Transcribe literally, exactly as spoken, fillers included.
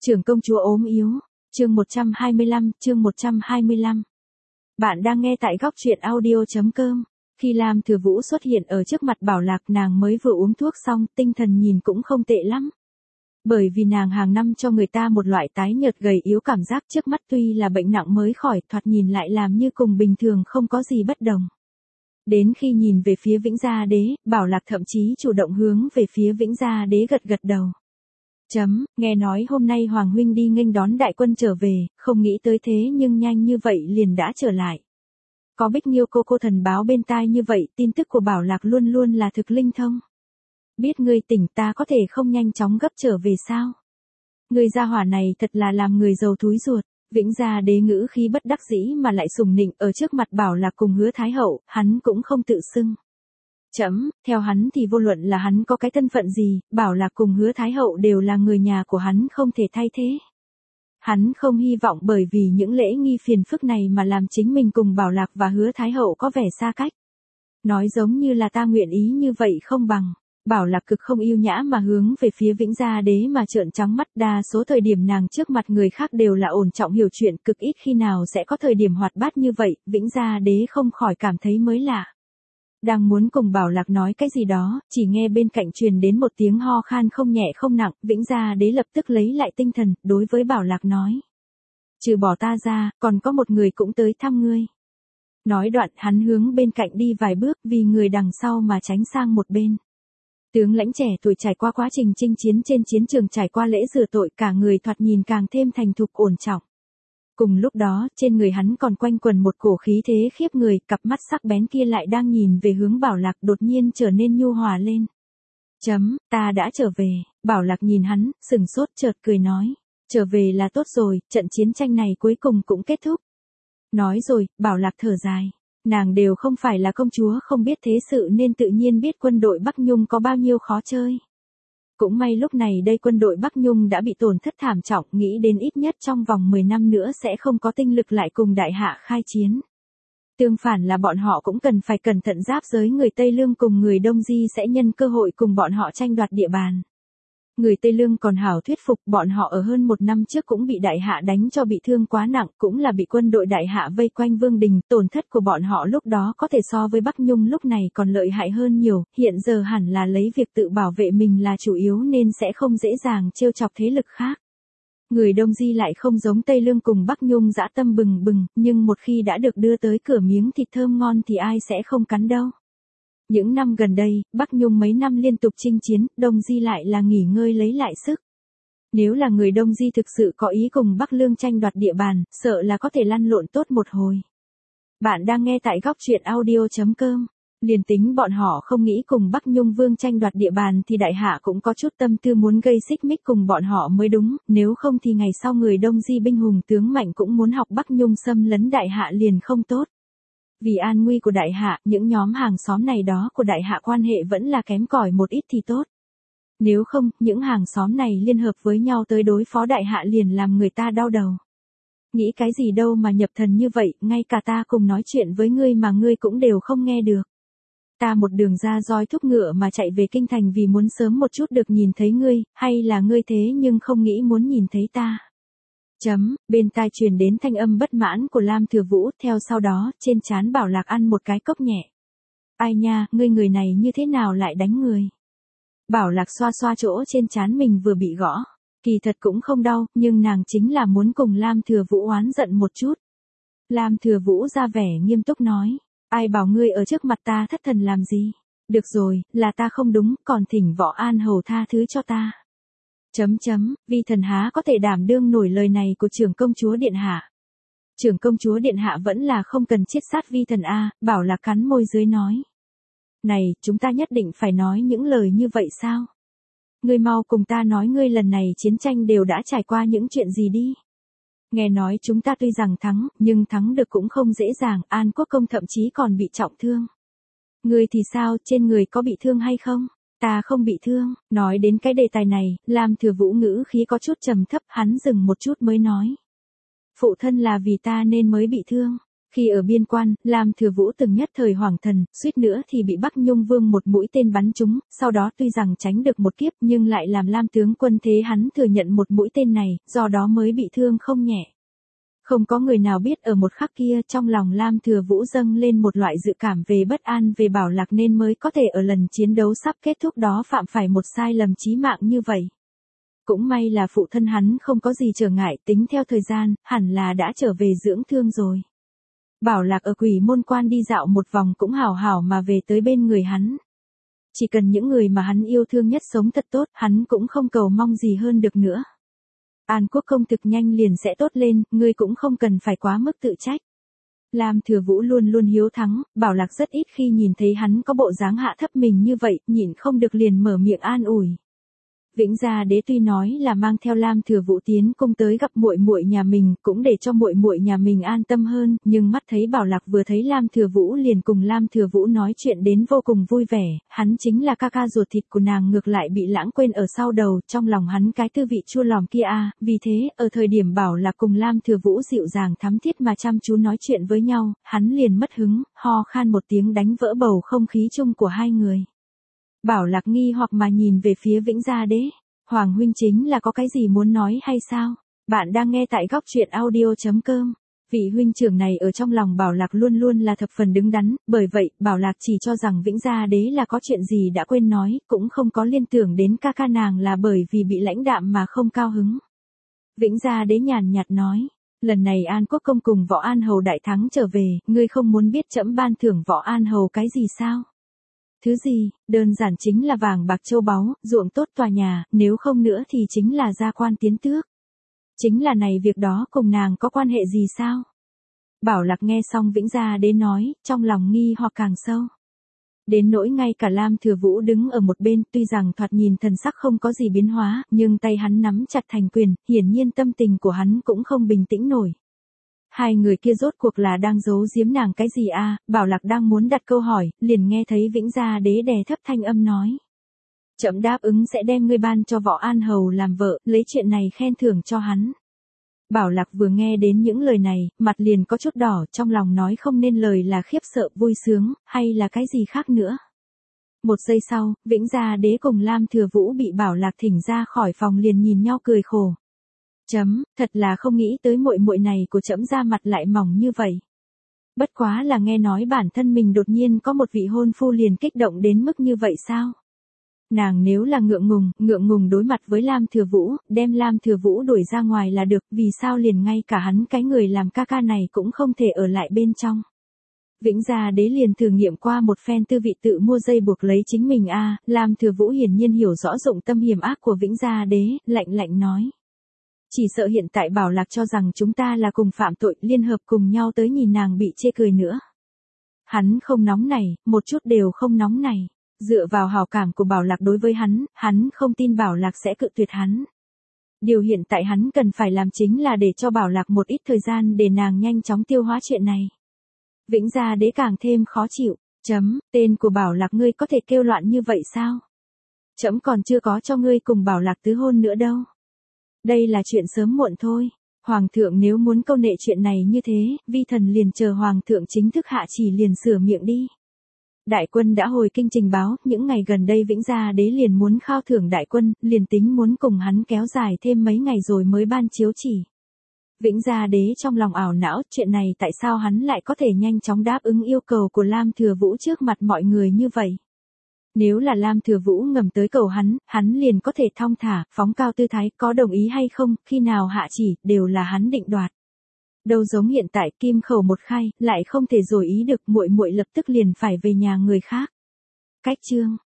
Trưởng công chúa ốm yếu, chương một trăm hai mươi lăm, chương một trăm hai mươi lăm. Bạn đang nghe tại góc truyện audio.com. Khi Lam Thừa Vũ xuất hiện ở trước mặt Bảo Lạc, nàng mới vừa uống thuốc xong, tinh thần nhìn cũng không tệ lắm. Bởi vì nàng hàng năm cho người ta một loại tái nhợt gầy yếu cảm giác trước mắt, tuy là bệnh nặng mới khỏi, thoạt nhìn lại làm như cùng bình thường không có gì bất đồng. Đến khi nhìn về phía Vĩnh Gia Đế, Bảo Lạc thậm chí chủ động hướng về phía Vĩnh Gia Đế gật gật đầu. Chấm, nghe nói hôm nay Hoàng huynh đi nghênh đón đại quân trở về, không nghĩ tới thế nhưng nhanh như vậy liền đã trở lại. Có Bích Nghiêu cô cô thần báo bên tai như vậy, tin tức của Bảo Lạc luôn luôn là thực linh thông. Biết ngươi tỉnh, ta có thể không nhanh chóng gấp trở về sao? Ngươi gia hỏa này thật là làm người giàu thúi ruột. Vĩnh Gia Đế ngữ khí bất đắc dĩ mà lại sùng nịnh ở trước mặt Bảo Lạc cùng Hứa Thái Hậu, hắn cũng không tự xưng. Chấm, theo hắn thì vô luận là hắn có cái thân phận gì, Bảo Lạc cùng Hứa Thái Hậu đều là người nhà của hắn, không thể thay thế. Hắn không hy vọng bởi vì những lễ nghi phiền phức này mà làm chính mình cùng Bảo Lạc và Hứa Thái Hậu có vẻ xa cách. Nói giống như là ta nguyện ý như vậy không bằng. Bảo Lạc cực không yêu nhã mà hướng về phía Vĩnh Gia Đế mà trợn trắng mắt, đa số thời điểm nàng trước mặt người khác đều là ổn trọng hiểu chuyện, cực ít khi nào sẽ có thời điểm hoạt bát như vậy, Vĩnh Gia Đế không khỏi cảm thấy mới lạ. Đang muốn cùng Bảo Lạc nói cái gì đó, chỉ nghe bên cạnh truyền đến một tiếng ho khan không nhẹ không nặng, Vĩnh Gia Đế lập tức lấy lại tinh thần, đối với Bảo Lạc nói. Trừ bỏ ta ra, còn có một người cũng tới thăm ngươi. Nói đoạn hắn hướng bên cạnh đi vài bước vì người đằng sau mà tránh sang một bên. Tướng lãnh trẻ tuổi trải qua quá trình chinh chiến trên chiến trường, trải qua lễ rửa tội, cả người thoạt nhìn càng thêm thành thục ổn trọng. Cùng lúc đó, trên người hắn còn quanh quẩn một cổ khí thế khiếp người, cặp mắt sắc bén kia lại đang nhìn về hướng Bảo Lạc, đột nhiên trở nên nhu hòa lên. Chấm, ta đã trở về. Bảo Lạc nhìn hắn, sừng sốt chợt cười nói. Trở về là tốt rồi, trận chiến tranh này cuối cùng cũng kết thúc. Nói rồi, Bảo Lạc thở dài. Nàng đều không phải là công chúa không biết thế sự nên tự nhiên biết quân đội Bắc Nhung có bao nhiêu khó chơi. Cũng may lúc này đây quân đội Bắc Nhung đã bị tổn thất thảm trọng, nghĩ đến ít nhất trong vòng mười năm nữa sẽ không có tinh lực lại cùng đại hạ khai chiến. Tương phản là bọn họ cũng cần phải cẩn thận, giáp giới người Tây Lương cùng người Đông Di sẽ nhân cơ hội cùng bọn họ tranh đoạt địa bàn. Người Tây Lương còn hảo thuyết phục, bọn họ ở hơn một năm trước cũng bị đại hạ đánh cho bị thương quá nặng, cũng là bị quân đội đại hạ vây quanh Vương Đình, tổn thất của bọn họ lúc đó có thể so với Bắc Nhung lúc này còn lợi hại hơn nhiều, hiện giờ hẳn là lấy việc tự bảo vệ mình là chủ yếu nên sẽ không dễ dàng trêu chọc thế lực khác. Người Đông Di lại không giống Tây Lương cùng Bắc Nhung dã tâm bừng bừng, nhưng một khi đã được đưa tới cửa miếng thịt thơm ngon thì ai sẽ không cắn đâu. Những năm gần đây, Bắc Nhung mấy năm liên tục chinh chiến, Đông Di lại là nghỉ ngơi lấy lại sức. Nếu là người Đông Di thực sự có ý cùng Bắc Lương tranh đoạt địa bàn, sợ là có thể lăn lộn tốt một hồi. Bạn đang nghe tại góc truyện audio.com. Liền tính bọn họ không nghĩ cùng Bắc Nhung Vương tranh đoạt địa bàn thì đại hạ cũng có chút tâm tư muốn gây xích mích cùng bọn họ mới đúng, nếu không thì ngày sau người Đông Di binh hùng tướng mạnh cũng muốn học Bắc Nhung xâm lấn đại hạ liền không tốt. Vì an nguy của đại hạ, những nhóm hàng xóm này đó của đại hạ quan hệ vẫn là kém cỏi một ít thì tốt. Nếu không, những hàng xóm này liên hợp với nhau tới đối phó đại hạ liền làm người ta đau đầu. Nghĩ cái gì đâu mà nhập thần như vậy, ngay cả ta cùng nói chuyện với ngươi mà ngươi cũng đều không nghe được. Ta một đường ra roi thúc ngựa mà chạy về kinh thành vì muốn sớm một chút được nhìn thấy ngươi, hay là ngươi thế nhưng không nghĩ muốn nhìn thấy ta. Chấm, bên tai truyền đến thanh âm bất mãn của Lam Thừa Vũ, theo sau đó, trên trán Bảo Lạc ăn một cái cốc nhẹ. Ai nha, ngươi người này như thế nào lại đánh người? Bảo Lạc xoa xoa chỗ trên trán mình vừa bị gõ. Kỳ thật cũng không đau, nhưng nàng chính là muốn cùng Lam Thừa Vũ oán giận một chút. Lam Thừa Vũ ra vẻ nghiêm túc nói. Ai bảo ngươi ở trước mặt ta thất thần làm gì? Được rồi, là ta không đúng, còn thỉnh Võ An Hầu tha thứ cho ta. Chấm chấm, vi thần há có thể đảm đương nổi lời này của trưởng công chúa điện hạ. Trưởng công chúa điện hạ vẫn là không cần chiết sát vi thần a. Bảo Lạc cắn môi dưới nói. Này, chúng ta nhất định phải nói những lời như vậy sao? Ngươi mau cùng ta nói ngươi lần này chiến tranh đều đã trải qua những chuyện gì đi. Nghe nói chúng ta tuy rằng thắng, nhưng thắng được cũng không dễ dàng, An Quốc công thậm chí còn bị trọng thương. Ngươi thì sao, trên người có bị thương hay không? Ta không bị thương. Nói đến cái đề tài này, Lam Thừa Vũ ngữ khí có chút trầm thấp, hắn dừng một chút mới nói. Phụ thân là vì ta nên mới bị thương. Khi ở biên quan, Lam Thừa Vũ từng nhất thời hoảng thần, suýt nữa thì bị Bắc Nhung Vương một mũi tên bắn trúng, sau đó tuy rằng tránh được một kiếp nhưng lại làm Lam tướng quân thế hắn thừa nhận một mũi tên này, do đó mới bị thương không nhẹ. Không có người nào biết ở một khắc kia trong lòng Lam Thừa Vũ dâng lên một loại dự cảm về bất an về Bảo Lạc nên mới có thể ở lần chiến đấu sắp kết thúc đó phạm phải một sai lầm chí mạng như vậy. Cũng may là phụ thân hắn không có gì trở ngại, tính theo thời gian, hẳn là đã trở về dưỡng thương rồi. Bảo Lạc ở Quỷ Môn Quan đi dạo một vòng cũng hảo hảo mà về tới bên người hắn. Chỉ cần những người mà hắn yêu thương nhất sống thật tốt, hắn cũng không cầu mong gì hơn được nữa. An Quốc công thực nhanh liền sẽ tốt lên, ngươi cũng không cần phải quá mức tự trách. Lam Thừa Vũ luôn luôn hiếu thắng, Bảo Lạc rất ít khi nhìn thấy hắn có bộ dáng hạ thấp mình như vậy, nhịn không được liền mở miệng an ủi. Vĩnh Gia Đế tuy nói là mang theo Lam Thừa Vũ tiến cung tới gặp muội muội nhà mình, cũng để cho muội muội nhà mình an tâm hơn, nhưng mắt thấy Bảo Lạc vừa thấy Lam Thừa Vũ liền cùng Lam Thừa Vũ nói chuyện đến vô cùng vui vẻ, hắn chính là ca ca ruột thịt của nàng ngược lại bị lãng quên ở sau đầu, trong lòng hắn cái tư vị chua lòm kia a, vì thế, ở thời điểm Bảo Lạc cùng Lam Thừa Vũ dịu dàng thắm thiết mà chăm chú nói chuyện với nhau, hắn liền mất hứng, ho khan một tiếng đánh vỡ bầu không khí chung của hai người. Bảo Lạc nghi hoặc mà nhìn về phía Vĩnh Gia Đế. Hoàng huynh chính là có cái gì muốn nói hay sao? Bạn đang nghe tại góc truyện audio chấm com. Vị huynh trưởng này ở trong lòng Bảo Lạc luôn luôn là thập phần đứng đắn, bởi vậy, Bảo Lạc chỉ cho rằng Vĩnh Gia Đế là có chuyện gì đã quên nói, cũng không có liên tưởng đến ca ca nàng là bởi vì bị lãnh đạm mà không cao hứng. Vĩnh Gia Đế nhàn nhạt nói, lần này An Quốc công cùng Võ An Hầu đại thắng trở về, ngươi không muốn biết trẫm ban thưởng Võ An Hầu cái gì sao? Thứ gì, đơn giản chính là vàng bạc châu báu, ruộng tốt tòa nhà, nếu không nữa thì chính là gia quan tiến tước. Chính là này việc đó cùng nàng có quan hệ gì sao? Bảo Lạc nghe xong Vĩnh Gia Đế nói, trong lòng nghi hoặc càng sâu. Đến nỗi ngay cả Lam Thừa Vũ đứng ở một bên, tuy rằng thoạt nhìn thần sắc không có gì biến hóa, nhưng tay hắn nắm chặt thành quyền, hiển nhiên tâm tình của hắn cũng không bình tĩnh nổi. Hai người kia rốt cuộc là đang giấu giếm nàng cái gì a? Bảo Lạc đang muốn đặt câu hỏi, liền nghe thấy Vĩnh Gia Đế đè thấp thanh âm nói. Trẫm đáp ứng sẽ đem ngươi ban cho Võ An Hầu làm vợ, lấy chuyện này khen thưởng cho hắn. Bảo Lạc vừa nghe đến những lời này, mặt liền có chút đỏ, trong lòng nói không nên lời là khiếp sợ, vui sướng, hay là cái gì khác nữa. Một giây sau, Vĩnh Gia Đế cùng Lam Thừa Vũ bị Bảo Lạc thỉnh ra khỏi phòng liền nhìn nhau cười khổ. Chấm, thật là không nghĩ tới muội muội này của trẫm ra mặt lại mỏng như vậy. Bất quá là nghe nói bản thân mình đột nhiên có một vị hôn phu liền kích động đến mức như vậy sao? Nàng nếu là ngượng ngùng, ngượng ngùng đối mặt với Lam Thừa Vũ, đem Lam Thừa Vũ đuổi ra ngoài là được, vì sao liền ngay cả hắn cái người làm ca ca này cũng không thể ở lại bên trong. Vĩnh Gia Đế liền thử nghiệm qua một phen tư vị tự mua dây buộc lấy chính mình a, à, Lam Thừa Vũ hiển nhiên hiểu rõ dụng tâm hiểm ác của Vĩnh Gia Đế, lạnh lạnh nói. Chỉ sợ hiện tại Bảo Lạc cho rằng chúng ta là cùng phạm tội, liên hợp cùng nhau tới nhìn nàng bị chê cười nữa. Hắn không nóng này, một chút đều không nóng này. Dựa vào hảo cảm của Bảo Lạc đối với hắn, hắn không tin Bảo Lạc sẽ cự tuyệt hắn. Điều hiện tại hắn cần phải làm chính là để cho Bảo Lạc một ít thời gian để nàng nhanh chóng tiêu hóa chuyện này. Vĩnh Gia Đế càng thêm khó chịu. Chấm, tên của Bảo Lạc ngươi có thể kêu loạn như vậy sao? Chấm còn chưa có cho ngươi cùng Bảo Lạc tứ hôn nữa đâu. Đây là chuyện sớm muộn thôi. Hoàng thượng nếu muốn câu nệ chuyện này như thế, vi thần liền chờ Hoàng thượng chính thức hạ chỉ liền sửa miệng đi. Đại quân đã hồi kinh trình báo, những ngày gần đây Vĩnh Gia Đế liền muốn khao thưởng đại quân, liền tính muốn cùng hắn kéo dài thêm mấy ngày rồi mới ban chiếu chỉ. Vĩnh Gia Đế trong lòng ảo não, chuyện này tại sao hắn lại có thể nhanh chóng đáp ứng yêu cầu của Lam Thừa Vũ trước mặt mọi người như vậy? Nếu là Lam Thừa Vũ ngầm tới cầu hắn, hắn liền có thể thong thả, phóng cao tư thái, có đồng ý hay không, khi nào hạ chỉ, đều là hắn định đoạt. Đâu giống hiện tại, kim khẩu một khai, lại không thể rồi ý được, muội muội lập tức liền phải về nhà người khác. Cách chương